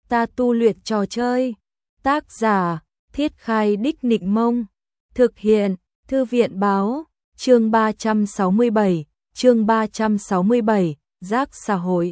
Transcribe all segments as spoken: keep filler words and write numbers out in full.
ta tu luyện trò chơi. Tác giả, Thiết Khai Đích Nịnh Mông. Thực hiện, Thư viện báo, chương ba trăm sáu mươi bảy, chương ba trăm sáu mươi bảy, rác xã hội.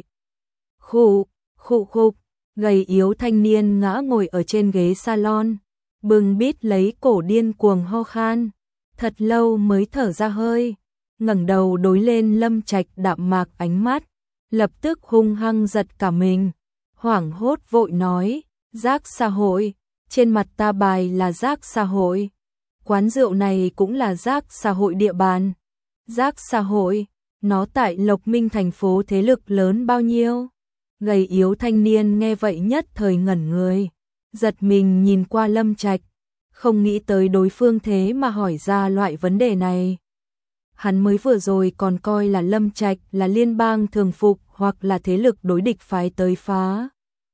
Khụ, khụ khục, gầy yếu thanh niên ngã ngồi ở trên ghế salon, bưng bít lấy cổ điên cuồng ho khan, thật lâu mới thở ra hơi, ngẩng đầu đối lên Lâm Trạch đạm mạc ánh mắt, lập tức hung hăng giật cả mình, hoảng hốt vội nói, rác xã hội, trên mặt ta bài là rác xã hội, quán rượu này cũng là rác xã hội địa bàn. Rác xã hội, nó tại Lộc Minh thành phố thế lực lớn bao nhiêu? Gầy yếu thanh niên nghe vậy nhất thời ngẩn người, giật mình nhìn qua Lâm Trạch, không nghĩ tới đối phương thế mà hỏi ra loại vấn đề này. Hắn mới vừa rồi còn coi là Lâm Trạch là liên bang thường phục hoặc là thế lực đối địch phái tới phá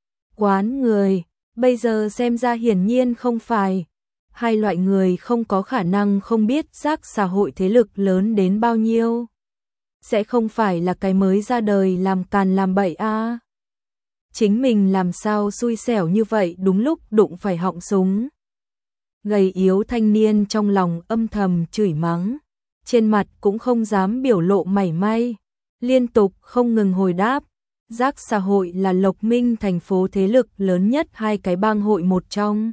quán người, bây giờ xem ra hiển nhiên không phải. Hai loại người không có khả năng không biết rác xã hội thế lực lớn đến bao nhiêu. Sẽ không phải là cái mới ra đời làm càn làm bậy a. À. Chính mình làm sao xui xẻo như vậy đúng lúc đụng phải họng súng. Gầy yếu thanh niên trong lòng âm thầm chửi mắng, trên mặt cũng không dám biểu lộ mảy may, liên tục không ngừng hồi đáp. Rác xã hội là Lộc Minh thành phố thế lực lớn nhất hai cái bang hội một trong.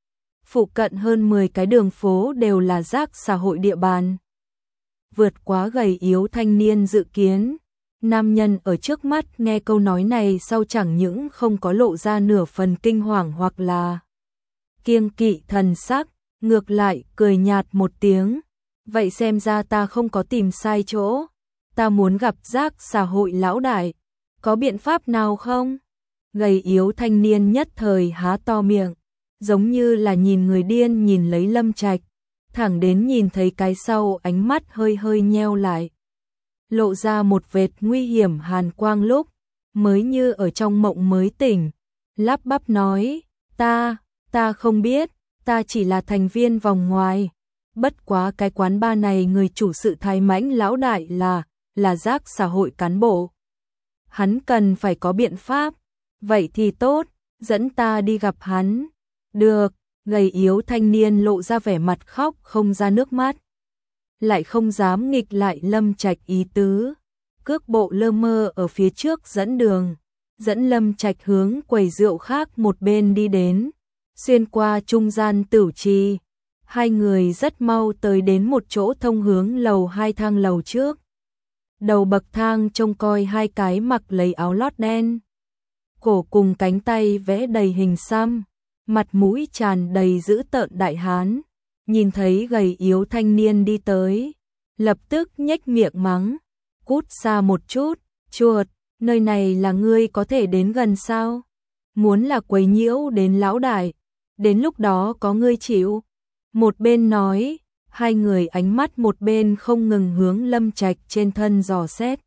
Phụ cận hơn mười cái đường phố đều là rác xã hội địa bàn. Vượt quá gầy yếu thanh niên dự kiến, nam nhân ở trước mắt nghe câu nói này sau chẳng những không có lộ ra nửa phần kinh hoàng hoặc là kiêng kỵ thần sắc, ngược lại cười nhạt một tiếng. Vậy xem ra ta không có tìm sai chỗ, ta muốn gặp rác xã hội lão đại, có biện pháp nào không? Gầy yếu thanh niên nhất thời há to miệng, giống như là nhìn người điên nhìn lấy Lâm Trạch, thẳng đến nhìn thấy cái sau ánh mắt hơi hơi nheo lại, lộ ra một vệt nguy hiểm hàn quang lúc, mới như ở trong mộng mới tỉnh, lắp bắp nói, ta, ta không biết, ta chỉ là thành viên vòng ngoài, bất quá cái quán bar này người chủ sự Thái Mãnh lão đại là, là rác xã hội cán bộ. Hắn cần phải có biện pháp, vậy thì tốt, dẫn ta đi gặp hắn. Được, gầy yếu thanh niên lộ ra vẻ mặt khóc không ra nước mắt. Lại không dám nghịch lại Lâm Trạch ý tứ, cước bộ lơ mơ ở phía trước dẫn đường, dẫn Lâm Trạch hướng quầy rượu khác một bên đi đến, xuyên qua trung gian tửu trì. Hai người rất mau tới đến một chỗ thông hướng lầu hai thang lầu trước. Đầu bậc thang trông coi hai cái mặc lấy áo lót đen, cổ cùng cánh tay vẽ đầy hình xăm, mặt mũi tràn đầy dữ tợn đại hán, nhìn thấy gầy yếu thanh niên đi tới, lập tức nhếch miệng mắng, cút xa một chút, chuột, nơi này là ngươi có thể đến gần sao? Muốn là quấy nhiễu đến lão đại, đến lúc đó có ngươi chịu. Một bên nói, hai người ánh mắt một bên không ngừng hướng Lâm Trạch trên thân dò xét.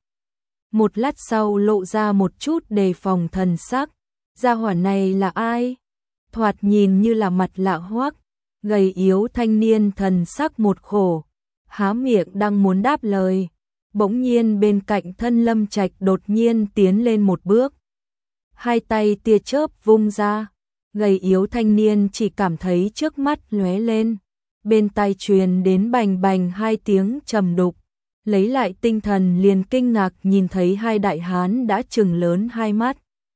Một lát sau lộ ra một chút đề phòng thần sắc, gia hỏa này là ai? Thoạt nhìn như là mặt lạ hoắc, gầy yếu thanh niên thần sắc một khổ, há miệng đang muốn đáp lời, bỗng nhiên bên cạnh thân Lâm Trạch đột nhiên tiến lên một bước. Hai tay tia chớp vung ra, gầy yếu thanh niên chỉ cảm thấy trước mắt lóe lên, bên tai truyền đến bành bành hai tiếng trầm đục, lấy lại tinh thần liền kinh ngạc nhìn thấy hai đại hán đã trừng lớn hai mắt,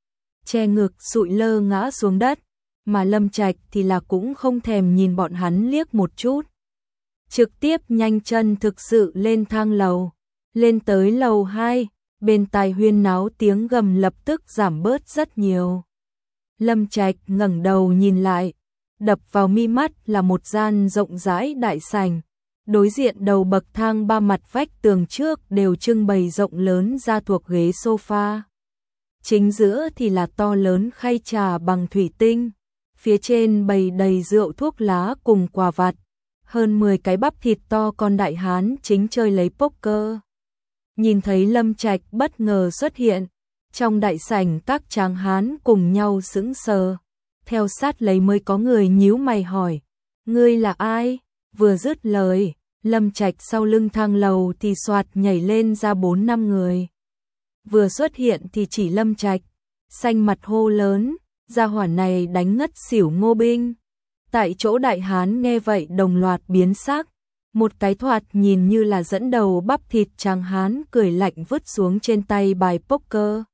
che ngực sụi lơ ngã xuống đất, mà Lâm Trạch thì là cũng không thèm nhìn bọn hắn liếc một chút, trực tiếp nhanh chân thực sự lên thang lầu, lên tới lầu hai, bên tai huyên náo tiếng gầm lập tức giảm bớt rất nhiều. Lâm Trạch ngẩng đầu nhìn lại, đập vào mi mắt là một gian rộng rãi đại sảnh, đối diện đầu bậc thang ba mặt vách tường trước đều trưng bày rộng lớn ra thuộc ghế sofa. Chính giữa thì là to lớn khay trà bằng thủy tinh, phía trên bày đầy rượu thuốc lá cùng quà vặt, hơn mười cái bắp thịt to con đại hán chính chơi lấy poker. Nhìn thấy Lâm Trạch bất ngờ xuất hiện, trong đại sảnh các tráng hán cùng nhau sững sờ, theo sát lấy mới có người nhíu mày hỏi, ngươi là ai? Vừa dứt lời, Lâm Trạch sau lưng thang lầu thì soạt nhảy lên ra bốn năm người. Vừa xuất hiện thì chỉ Lâm Trạch, xanh mặt hô lớn, Gia hỏa này đánh ngất xỉu Ngô binh. Tại chỗ đại hán nghe vậy đồng loạt biến sắc, một cái thoạt nhìn như là dẫn đầu bắp thịt tráng hán cười lạnh vứt xuống trên tay bài poker.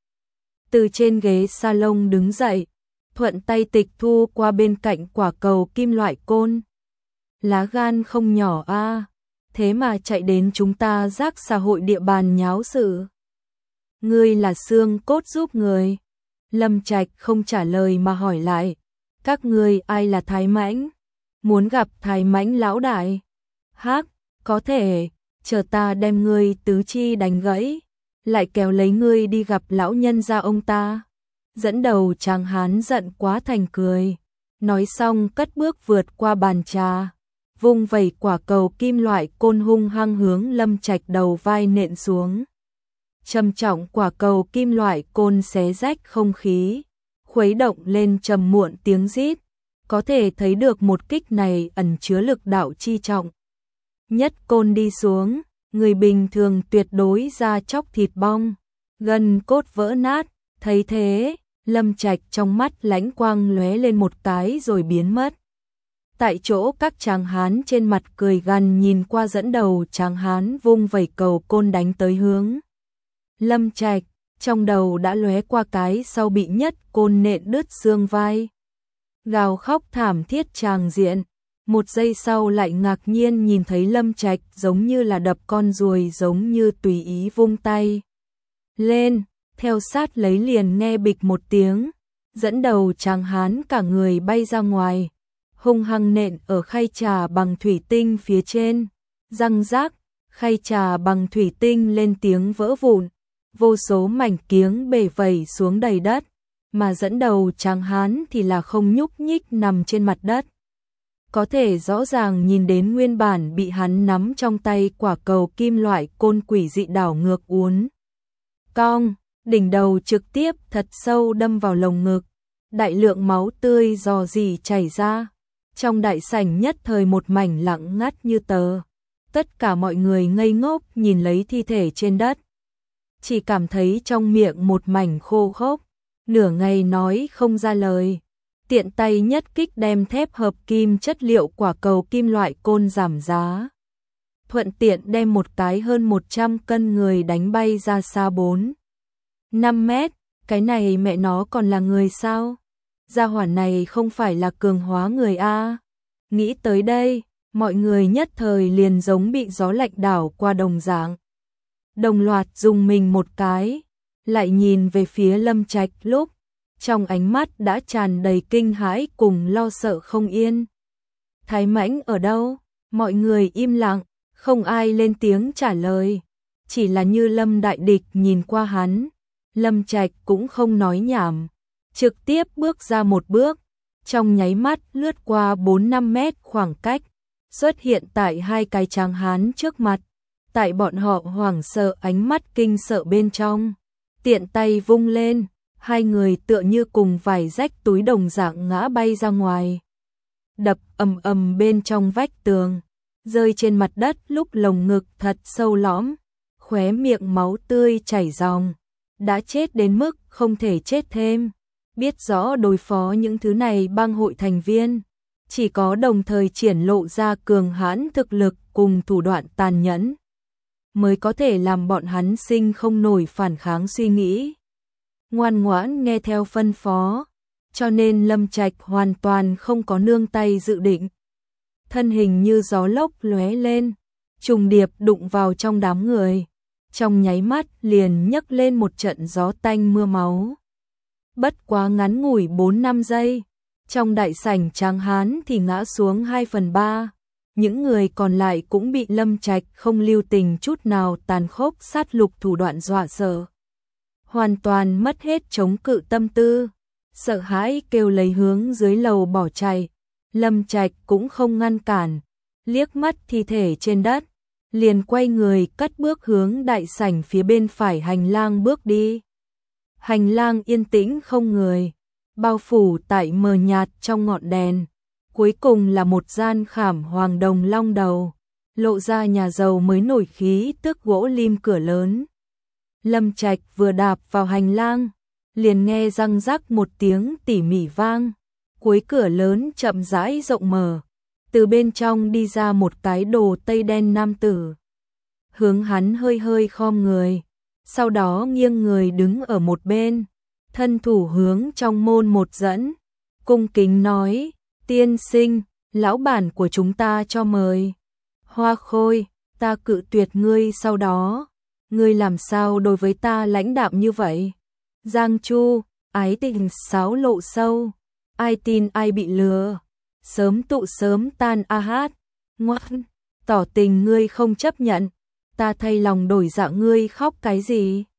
Từ trên ghế salon đứng dậy, thuận tay tịch thu qua bên cạnh quả cầu kim loại côn. Lá gan không nhỏ a, thế mà chạy đến chúng ta rác xã hội địa bàn nháo sự. Ngươi là xương cốt giúp người. Lâm Trạch không trả lời mà hỏi lại, các ngươi ai là Thái Mãnh? Muốn gặp Thái Mãnh lão đại? Hắc, có thể, chờ ta đem ngươi tứ chi đánh gãy, lại kéo lấy ngươi đi gặp lão nhân gia ông ta. Dẫn đầu tráng hán giận quá thành cười, nói xong cất bước vượt qua bàn trà, vung vẩy quả cầu kim loại côn hung hăng hướng Lâm Trạch đầu vai nện xuống. Trầm trọng quả cầu kim loại côn xé rách không khí, khuấy động lên trầm muộn tiếng rít, có thể thấy được một kích này ẩn chứa lực đạo chi trọng. Nhất côn đi xuống, người bình thường tuyệt đối da chóc thịt bong, gân cốt vỡ nát, thấy thế, Lâm Trạch trong mắt lãnh quang lóe lên một cái rồi biến mất. Tại chỗ các tráng hán trên mặt cười gằn nhìn qua dẫn đầu tráng hán vung vẩy cầu côn đánh tới hướng Lâm Trạch, trong đầu đã lóe qua cái sau bị nhất côn nện đứt xương vai. Gào khóc thảm thiết tràng diện, một giây sau lại ngạc nhiên nhìn thấy Lâm Trạch giống như là đập con ruồi giống như tùy ý vung tay lên, theo sát lấy liền nghe bịch một tiếng, dẫn đầu tráng hán cả người bay ra ngoài, hung hăng nện ở khay trà bằng thủy tinh phía trên, răng rác, khay trà bằng thủy tinh lên tiếng vỡ vụn, vô số mảnh kiếng bể vẩy xuống đầy đất, mà dẫn đầu tráng hán thì là không nhúc nhích nằm trên mặt đất. Có thể rõ ràng nhìn đến nguyên bản bị hắn nắm trong tay quả cầu kim loại côn quỷ dị đảo ngược uốn cong, đỉnh đầu trực tiếp thật sâu đâm vào lồng ngực, đại lượng máu tươi rò rỉ chảy ra. Trong đại sảnh nhất thời một mảnh lặng ngắt như tờ. Tất cả mọi người ngây ngốc nhìn lấy thi thể trên đất, chỉ cảm thấy trong miệng một mảnh khô khốc, nửa ngày nói không ra lời. Tiện tay nhất kích đem thép hợp kim chất liệu quả cầu kim loại côn giảm giá. Thuận tiện đem một cái hơn một trăm cân người đánh bay ra xa bốn năm mét, cái này mẹ nó còn là người sao? Gia hỏa này không phải là cường hóa người a. Nghĩ tới đây, mọi người nhất thời liền giống bị gió lạnh đảo qua đồng dạng. Đồng loạt dùng mình một cái, lại nhìn về phía Lâm Trạch lúc, trong ánh mắt đã tràn đầy kinh hãi cùng lo sợ không yên. Thái Mãnh ở đâu? Mọi người im lặng, không ai lên tiếng trả lời, chỉ là như Lâm đại địch nhìn qua hắn. Lâm Trạch cũng không nói nhảm, trực tiếp bước ra một bước, trong nháy mắt lướt qua bốn năm mét khoảng cách, xuất hiện tại hai cái tráng hán trước mặt. Tại bọn họ hoảng sợ ánh mắt kinh sợ bên trong, tiện tay vung lên, hai người tựa như cùng vải rách túi đồng dạng ngã bay ra ngoài, đập ầm ầm bên trong vách tường, rơi trên mặt đất lúc lồng ngực thật sâu lõm, khóe miệng máu tươi chảy ròng, đã chết đến mức không thể chết thêm. Biết rõ đối phó những thứ này bang hội thành viên, chỉ có đồng thời triển lộ ra cường hãn thực lực cùng thủ đoạn tàn nhẫn, mới có thể làm bọn hắn sinh không nổi phản kháng suy nghĩ. Ngoan ngoãn nghe theo phân phó, cho nên Lâm Trạch hoàn toàn không có nương tay dự định. Thân hình như gió lốc lóe lên, trùng điệp đụng vào trong đám người, trong nháy mắt liền nhấc lên một trận gió tanh mưa máu. Bất quá ngắn ngủi bốn năm giây, trong đại sảnh tráng hán thì ngã xuống hai phần ba, những người còn lại cũng bị Lâm Trạch không lưu tình chút nào tàn khốc sát lục thủ đoạn dọa sợ. Hoàn toàn mất hết chống cự tâm tư, sợ hãi kêu lấy hướng dưới lầu bỏ chạy. Lâm Trạch cũng không ngăn cản, liếc mắt thi thể trên đất, liền quay người cất bước hướng đại sảnh phía bên phải hành lang bước đi. Hành lang yên tĩnh không người, bao phủ tại mờ nhạt trong ngọn đèn. Cuối cùng là một gian khảm hoàng đồng long đầu, lộ ra nhà giàu mới nổi khí tức gỗ lim cửa lớn. Lâm Trạch vừa đạp vào hành lang, liền nghe răng rắc một tiếng tỉ mỉ vang, cuối cửa lớn chậm rãi rộng mở, từ bên trong đi ra một cái đồ tây đen nam tử. Hướng hắn hơi hơi khom người, sau đó nghiêng người đứng ở một bên, thân thủ hướng trong môn một dẫn, cung kính nói, tiên sinh, lão bản của chúng ta cho mời. Hoa Khôi, ta cự tuyệt ngươi sau đó, ngươi làm sao đối với ta lãnh đạm như vậy? Giang Chu, ái tình sáo lộ sâu, ai tin ai bị lừa, sớm tụ sớm tan a hát, ngoan, tỏ tình ngươi không chấp nhận, ta thay lòng đổi dạ ngươi khóc cái gì?